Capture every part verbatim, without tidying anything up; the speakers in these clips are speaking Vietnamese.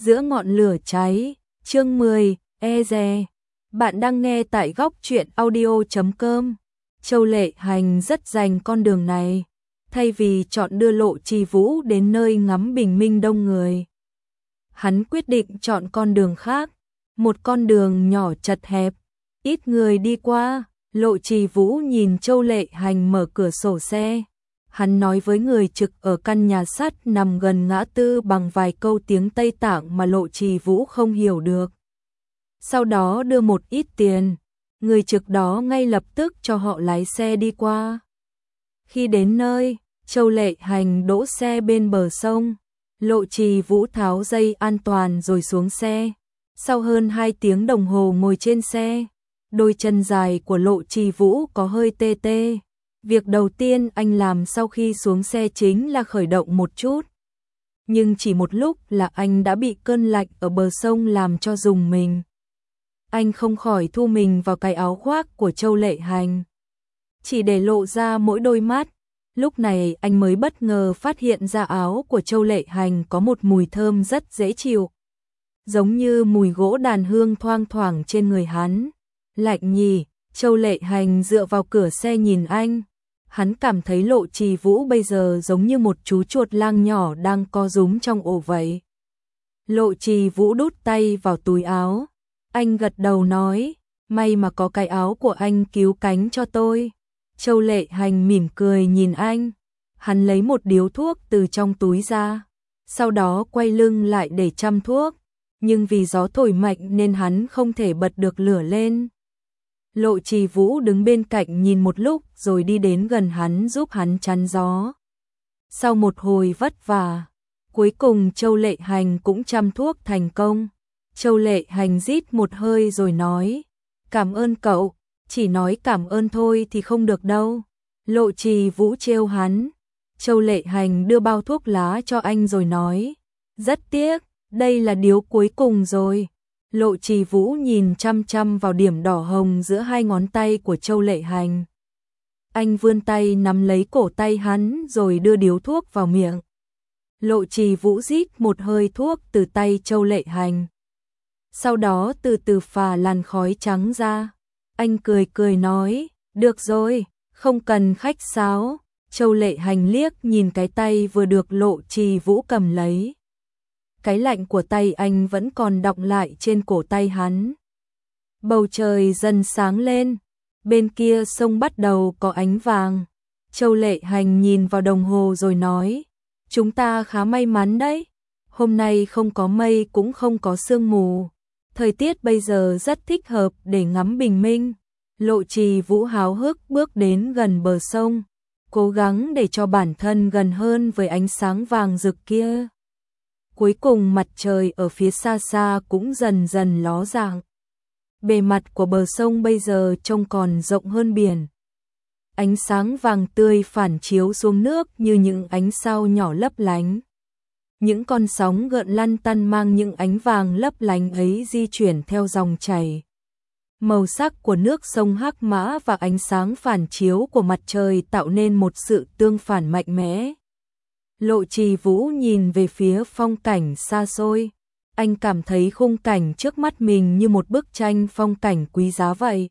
giữa ngọn lửa cháy, chương mười, e dè. Bạn đang nghe tại góc truyện audio chấm com. Châu Lệ Hành rất dành con đường này, thay vì chọn đưa Lộ Trì Vũ đến nơi ngắm bình minh đông người. Hắn quyết định chọn con đường khác, một con đường nhỏ chật hẹp, ít người đi qua. Lộ Trì Vũ nhìn Châu Lệ Hành mở cửa sổ xe. Hắn nói với người trực ở căn nhà sắt nằm gần ngã tư bằng vài câu tiếng Tây Tạng mà Lộ Trì Vũ không hiểu được. Sau đó đưa một ít tiền, người trực đó ngay lập tức cho họ lái xe đi qua. Khi đến nơi, Châu Lệ Hành đỗ xe bên bờ sông. Lộ Trì Vũ tháo dây an toàn rồi xuống xe. Sau hơn hai tiếng đồng hồ ngồi trên xe, đôi chân dài của Lộ Trì Vũ có hơi tê tê. Việc đầu tiên anh làm sau khi xuống xe chính là khởi động một chút. Nhưng chỉ một lúc là anh đã bị cơn lạnh ở bờ sông làm cho rùng mình. Anh không khỏi thu mình vào cái áo khoác của Châu Lệ Hành, chỉ để lộ ra mỗi đôi mắt. Lúc này anh mới bất ngờ phát hiện ra áo của Châu Lệ Hành có một mùi thơm rất dễ chịu, giống như mùi gỗ đàn hương thoang thoảng trên người hắn. Lạnh nhỉ? Châu Lệ Hành dựa vào cửa xe nhìn anh. Hắn cảm thấy Lộ Trì Vũ bây giờ giống như một chú chuột lang nhỏ đang co rúm trong ổ vậy. Lộ Trì Vũ đút tay vào túi áo. Anh gật đầu nói, may mà có cái áo của anh cứu cánh cho tôi. Châu Lệ Hành mỉm cười nhìn anh. Hắn lấy một điếu thuốc từ trong túi ra, sau đó quay lưng lại để châm thuốc. Nhưng vì gió thổi mạnh nên hắn không thể bật được lửa lên. Lộ Trì Vũ đứng bên cạnh nhìn một lúc rồi đi đến gần hắn giúp hắn chắn gió. Sau một hồi vất vả, cuối cùng Châu Lệ Hành cũng châm thuốc thành công. Châu Lệ Hành rít một hơi rồi nói, cảm ơn cậu, chỉ nói cảm ơn thôi thì không được đâu. Lộ Trì Vũ trêu hắn. Châu Lệ Hành đưa bao thuốc lá cho anh rồi nói, rất tiếc, đây là điếu cuối cùng rồi. Lộ Trì Vũ nhìn chăm chăm vào điểm đỏ hồng giữa hai ngón tay của Châu Lệ Hành. Anh vươn tay nắm lấy cổ tay hắn rồi đưa điếu thuốc vào miệng. Lộ Trì Vũ rít một hơi thuốc từ tay Châu Lệ Hành, sau đó từ từ phả làn khói trắng ra. Anh cười cười nói, được rồi, không cần khách sáo. Châu Lệ Hành liếc nhìn cái tay vừa được Lộ Trì Vũ cầm lấy. Cái lạnh của tay anh vẫn còn đọng lại trên cổ tay hắn. Bầu trời dần sáng lên, bên kia sông bắt đầu có ánh vàng. Châu Lệ Hành nhìn vào đồng hồ rồi nói, chúng ta khá may mắn đấy. Hôm nay không có mây cũng không có sương mù. Thời tiết bây giờ rất thích hợp để ngắm bình minh. Lộ Trì Vũ háo hức bước đến gần bờ sông, cố gắng để cho bản thân gần hơn với ánh sáng vàng rực kia. Cuối cùng mặt trời ở phía xa xa cũng dần dần ló dạng. Bề mặt của bờ sông bây giờ trông còn rộng hơn biển. Ánh sáng vàng tươi phản chiếu xuống nước như những ánh sao nhỏ lấp lánh. Những con sóng gợn lăn tăn mang những ánh vàng lấp lánh ấy di chuyển theo dòng chảy. Màu sắc của nước sông hắc mã và ánh sáng phản chiếu của mặt trời tạo nên một sự tương phản mạnh mẽ. Lộ Trì Vũ nhìn về phía phong cảnh xa xôi. Anh cảm thấy khung cảnh trước mắt mình như một bức tranh phong cảnh quý giá vậy.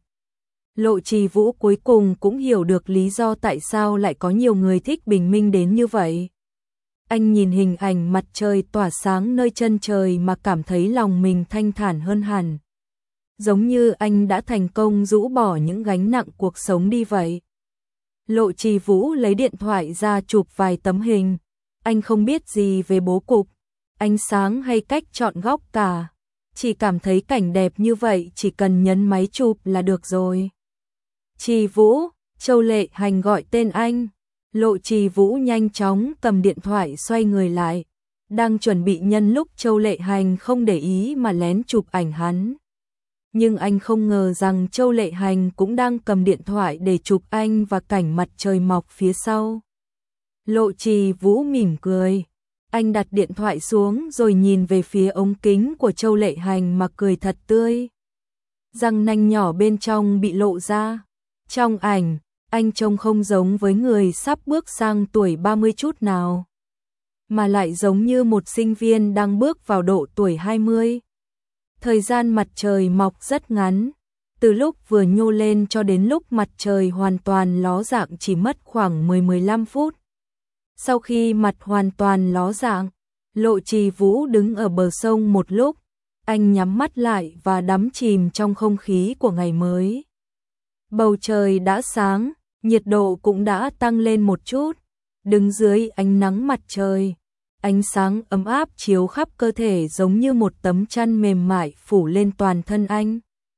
Lộ Trì Vũ cuối cùng cũng hiểu được lý do tại sao lại có nhiều người thích bình minh đến như vậy. Anh nhìn hình ảnh mặt trời tỏa sáng nơi chân trời mà cảm thấy lòng mình thanh thản hơn hẳn. Giống như anh đã thành công rũ bỏ những gánh nặng cuộc sống đi vậy. Lộ Trì Vũ lấy điện thoại ra chụp vài tấm hình. Anh không biết gì về bố cục, ánh sáng hay cách chọn góc cả. Chỉ cảm thấy cảnh đẹp như vậy chỉ cần nhấn máy chụp là được rồi. Trì Vũ, Châu Lệ Hành gọi tên anh. Lộ Trì Vũ nhanh chóng cầm điện thoại xoay người lại, đang chuẩn bị nhân lúc Châu Lệ Hành không để ý mà lén chụp ảnh hắn. Nhưng anh không ngờ rằng Châu Lệ Hành cũng đang cầm điện thoại để chụp anh và cảnh mặt trời mọc phía sau. Lộ Trì Vũ mỉm cười. Anh đặt điện thoại xuống rồi nhìn về phía ống kính của Châu Lệ Hành mà cười thật tươi. Răng nanh nhỏ bên trong bị lộ ra. Trong ảnh, anh trông không giống với người sắp bước sang tuổi ba mươi chút nào. mà lại giống như một sinh viên đang bước vào độ tuổi hai mươi. Thời gian mặt trời mọc rất ngắn, từ lúc vừa nhô lên cho đến lúc mặt trời hoàn toàn ló dạng chỉ mất khoảng mười đến mười lăm phút. Sau khi mặt hoàn toàn ló dạng, Lộ Trì Vũ đứng ở bờ sông một lúc, anh nhắm mắt lại và đắm chìm trong không khí của ngày mới. Bầu trời đã sáng, nhiệt độ cũng đã tăng lên một chút, đứng dưới ánh nắng mặt trời, ánh sáng ấm áp chiếu khắp cơ thể giống như một tấm chăn mềm mại phủ lên toàn thân anh.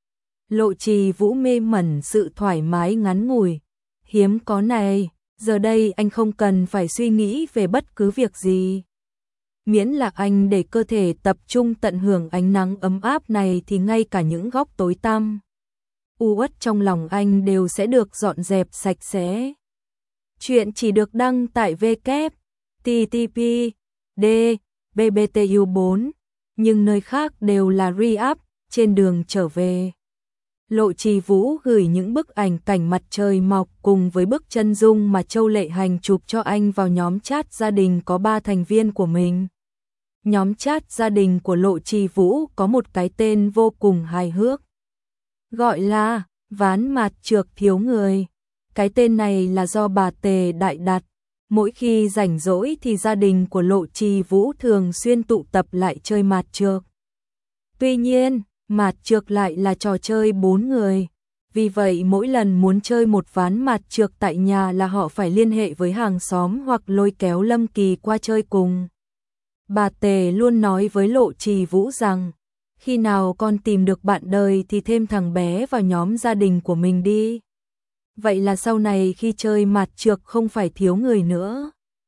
Lộ Trì Vũ mê mẩn sự thoải mái ngắn ngủi, hiếm có này, giờ đây anh không cần phải suy nghĩ về bất cứ việc gì. Miễn là anh để cơ thể tập trung tận hưởng ánh nắng ấm áp này thì ngay cả những góc tối tăm, u uất trong lòng anh đều sẽ được dọn dẹp sạch sẽ. Chuyện chỉ được đăng tại w w w chấm t t p d b b t u bốn, nhưng nơi khác đều là re-up. Trên đường trở về, Lộ Trì Vũ gửi những bức ảnh cảnh mặt trời mọc cùng với bức chân dung mà Châu Lệ Hành chụp cho anh vào nhóm chat gia đình có ba thành viên của mình. Nhóm chat gia đình của Lộ Trì Vũ có một cái tên vô cùng hài hước, gọi là Ván Mạt Trược Thiếu Người. Cái tên này là do bà Tề Đại đặt. Mỗi khi rảnh rỗi thì gia đình của Lộ Trì Vũ thường xuyên tụ tập lại chơi mạt trược. Tuy nhiên, mạt trược lại là trò chơi bốn người. Vì vậy mỗi lần muốn chơi một ván mạt trược tại nhà là họ phải liên hệ với hàng xóm hoặc lôi kéo Lâm Kỳ qua chơi cùng. Bà Tề luôn nói với Lộ Trì Vũ rằng, khi nào con tìm được bạn đời thì thêm thằng bé vào nhóm gia đình của mình đi. Vậy là sau này khi chơi mạt trược không phải thiếu người nữa.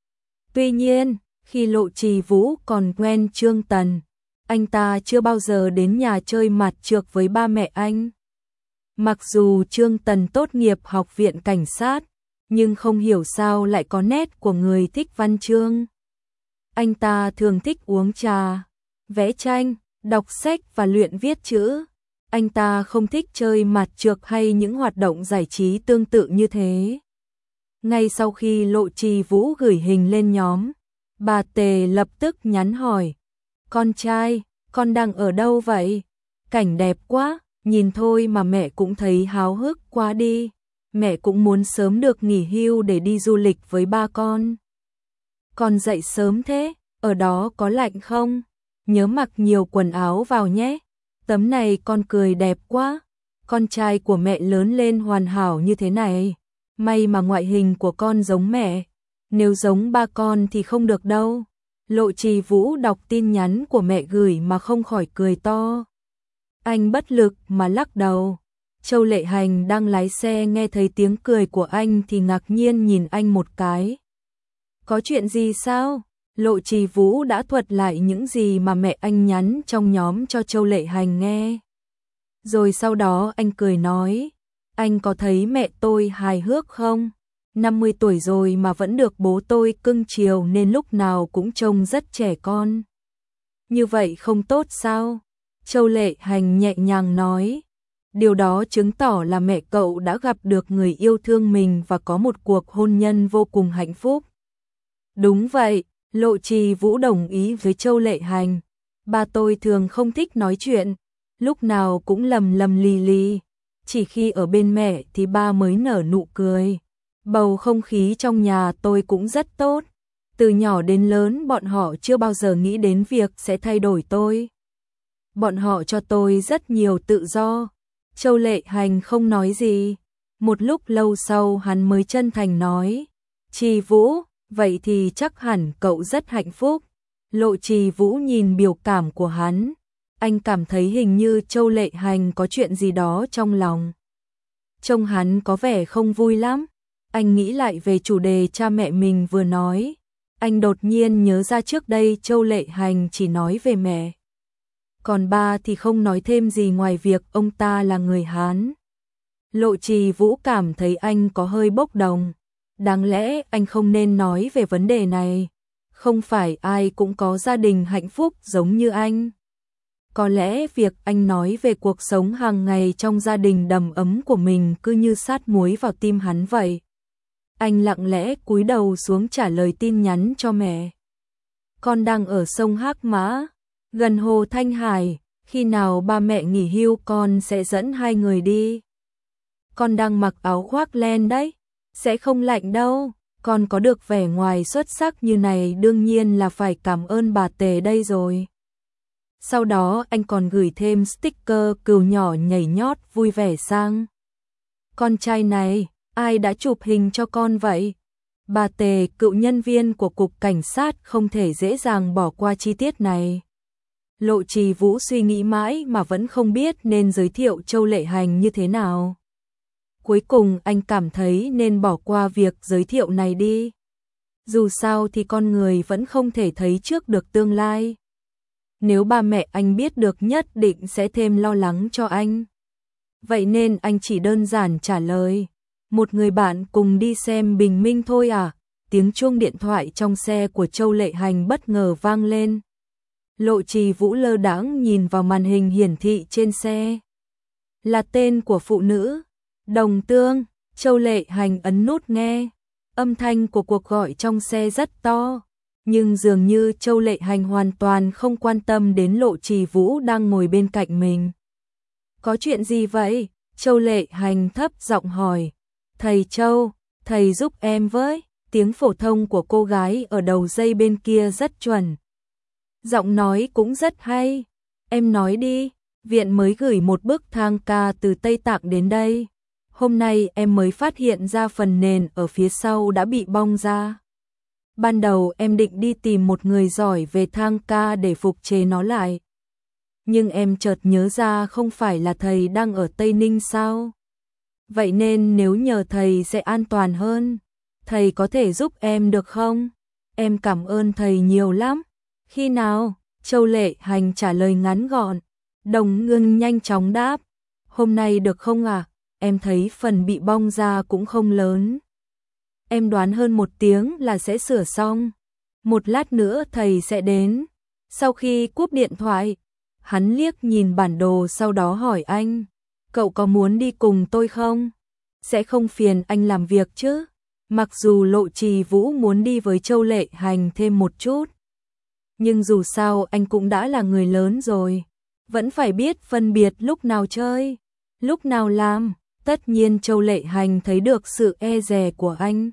Tuy nhiên, khi Lộ Trì Vũ còn quen Trương Tần, anh ta chưa bao giờ đến nhà chơi mạt trược với ba mẹ anh. Mặc dù Trương Tần tốt nghiệp học viện cảnh sát, nhưng không hiểu sao lại có nét của người thích văn chương. Anh ta thường thích uống trà, vẽ tranh, đọc sách và luyện viết chữ. Anh ta không thích chơi mạt trược hay những hoạt động giải trí tương tự như thế. Ngay sau khi Lộ Trì Vũ gửi hình lên nhóm, bà Tề lập tức nhắn hỏi, con trai, con đang ở đâu vậy? Cảnh đẹp quá, nhìn thôi mà mẹ cũng thấy háo hức quá đi. Mẹ cũng muốn sớm được nghỉ hưu để đi du lịch với ba con. Con dậy sớm thế, ở đó có lạnh không? Nhớ mặc nhiều quần áo vào nhé. Tấm này con cười đẹp quá. Con trai của mẹ lớn lên hoàn hảo như thế này. May mà ngoại hình của con giống mẹ. Nếu giống ba con thì không được đâu. Lộ Trì Vũ đọc tin nhắn của mẹ gửi mà không khỏi cười to. Anh bất lực mà lắc đầu. Châu Lệ Hành đang lái xe nghe thấy tiếng cười của anh thì ngạc nhiên nhìn anh một cái. Có chuyện gì sao? Lộ Trì Vũ đã thuật lại những gì mà mẹ anh nhắn trong nhóm cho Châu Lệ Hành nghe. Rồi sau đó anh cười nói, anh có thấy mẹ tôi hài hước không? năm mươi tuổi rồi mà vẫn được bố tôi cưng chiều nên lúc nào cũng trông rất trẻ con. Như vậy không tốt sao? Châu Lệ Hành nhẹ nhàng nói, điều đó chứng tỏ là mẹ cậu đã gặp được người yêu thương mình và có một cuộc hôn nhân vô cùng hạnh phúc. Đúng vậy. Lộ Trì Vũ đồng ý với Châu Lệ Hành. Ba tôi thường không thích nói chuyện, lúc nào cũng lầm lầm lì lì. Chỉ khi ở bên mẹ thì ba mới nở nụ cười. Bầu không khí trong nhà tôi cũng rất tốt. Từ nhỏ đến lớn bọn họ chưa bao giờ nghĩ đến việc sẽ thay đổi tôi. Bọn họ cho tôi rất nhiều tự do. Châu Lệ Hành không nói gì. Một lúc lâu sau hắn mới chân thành nói, Trì Vũ, vậy thì chắc hẳn cậu rất hạnh phúc. Lộ Trì Vũ nhìn biểu cảm của hắn, anh cảm thấy hình như Châu Lệ Hành có chuyện gì đó trong lòng. Trông hắn có vẻ không vui lắm. Anh nghĩ lại về chủ đề cha mẹ mình vừa nói. Anh đột nhiên nhớ ra trước đây Châu Lệ Hành chỉ nói về mẹ. Còn ba thì không nói thêm gì ngoài việc ông ta là người Hán. Lộ Trì Vũ cảm thấy anh có hơi bốc đồng. Đáng lẽ anh không nên nói về vấn đề này. Không phải ai cũng có gia đình hạnh phúc giống như anh. Có lẽ việc anh nói về cuộc sống hàng ngày trong gia đình đầm ấm của mình cứ như sát muối vào tim hắn vậy. Anh lặng lẽ cúi đầu xuống trả lời tin nhắn cho mẹ. con đang ở sông Hắc Mã, gần hồ Thanh Hải, khi nào ba mẹ nghỉ hưu con sẽ dẫn hai người đi. Con đang mặc áo khoác len đấy, sẽ không lạnh đâu, con có được vẻ ngoài xuất sắc như này đương nhiên là phải cảm ơn bà Tề đây rồi. Sau đó anh còn gửi thêm sticker cừu nhỏ nhảy nhót vui vẻ sang. Con trai này, ai đã chụp hình cho con vậy? Bà Tề, cựu nhân viên của cục cảnh sát không thể dễ dàng bỏ qua chi tiết này. Lộ Trì Vũ suy nghĩ mãi mà vẫn không biết nên giới thiệu Châu Lệ Hành như thế nào. Cuối cùng anh cảm thấy nên bỏ qua việc giới thiệu này đi. Dù sao thì con người vẫn không thể thấy trước được tương lai. Nếu ba mẹ anh biết được nhất định sẽ thêm lo lắng cho anh. Vậy nên anh chỉ đơn giản trả lời. Một người bạn cùng đi xem bình minh thôi à? Tiếng chuông điện thoại trong xe của Châu Lệ Hành bất ngờ vang lên. Lộ Trì Vũ lơ đãng nhìn vào màn hình hiển thị trên xe. Là tên của phụ nữ. Đồng Tương. Châu Lệ Hành ấn nút nghe. Âm thanh của cuộc gọi trong xe rất to. Nhưng dường như Châu Lệ Hành hoàn toàn không quan tâm đến Lộ Trì Vũ đang ngồi bên cạnh mình. Có chuyện gì vậy? Châu Lệ Hành thấp giọng hỏi. Thầy Châu, thầy giúp em với. Tiếng phổ thông của cô gái ở đầu dây bên kia rất chuẩn. Giọng nói cũng rất hay. Em nói đi, viện mới gửi một bức thang ca từ Tây Tạng đến đây. Hôm nay em mới phát hiện ra phần nền ở phía sau đã bị bong ra. Ban đầu em định đi tìm một người giỏi về thang ca để phục chế nó lại. Nhưng em chợt nhớ ra không phải là thầy đang ở Tây Ninh sao? Vậy nên nếu nhờ thầy sẽ an toàn hơn. Thầy có thể giúp em được không? Em cảm ơn thầy nhiều lắm. Khi nào? Châu Lệ Hành trả lời ngắn gọn. Đồng Ngưng nhanh chóng đáp. Hôm nay được không ạ? À? Em thấy phần bị bong ra cũng không lớn. Em đoán hơn một tiếng là sẽ sửa xong. Một lát nữa thầy sẽ đến. Sau khi cúp điện thoại, hắn liếc nhìn bản đồ sau đó hỏi anh. Cậu có muốn đi cùng tôi không? Sẽ không phiền anh làm việc chứ? Mặc dù Lộ Trì Vũ muốn đi với Châu Lệ Hành thêm một chút. Nhưng dù sao anh cũng đã là người lớn rồi. Vẫn phải biết phân biệt lúc nào chơi, lúc nào làm. Tất nhiên Châu Lệ Hành thấy được sự e dè của anh.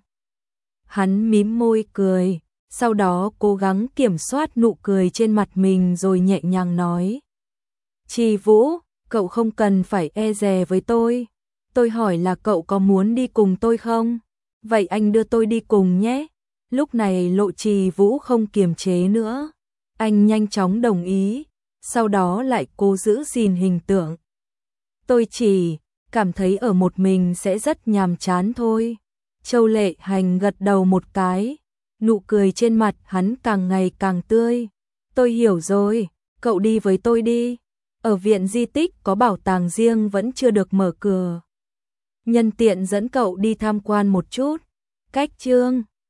Hắn mím môi cười, sau đó cố gắng kiểm soát nụ cười trên mặt mình rồi nhẹ nhàng nói. Trì Vũ, cậu không cần phải e dè với tôi. Tôi hỏi là cậu có muốn đi cùng tôi không? Vậy anh đưa tôi đi cùng nhé. Lúc này Lộ Trì Vũ không kiềm chế nữa. Anh nhanh chóng đồng ý, sau đó lại cố giữ gìn hình tượng. Tôi chỉ cảm thấy ở một mình sẽ rất nhàm chán thôi. Châu Lệ Hành gật đầu một cái, nụ cười trên mặt hắn càng ngày càng tươi. Tôi hiểu rồi, cậu đi với tôi đi. Ở viện di tích có bảo tàng riêng vẫn chưa được mở cửa. Nhân tiện dẫn cậu đi tham quan một chút. Cách chương